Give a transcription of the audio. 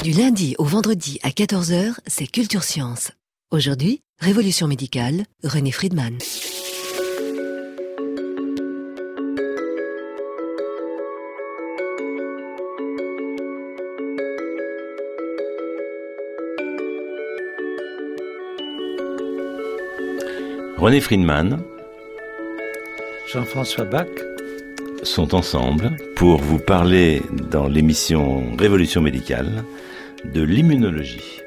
Du lundi au vendredi à 14h, c'est Culture Science. Aujourd'hui, Révolution médicale, René Friedman. René Friedman, Jean-François Bach sont ensemble pour vous parler dans l'émission Révolution médicale de l'immunologie.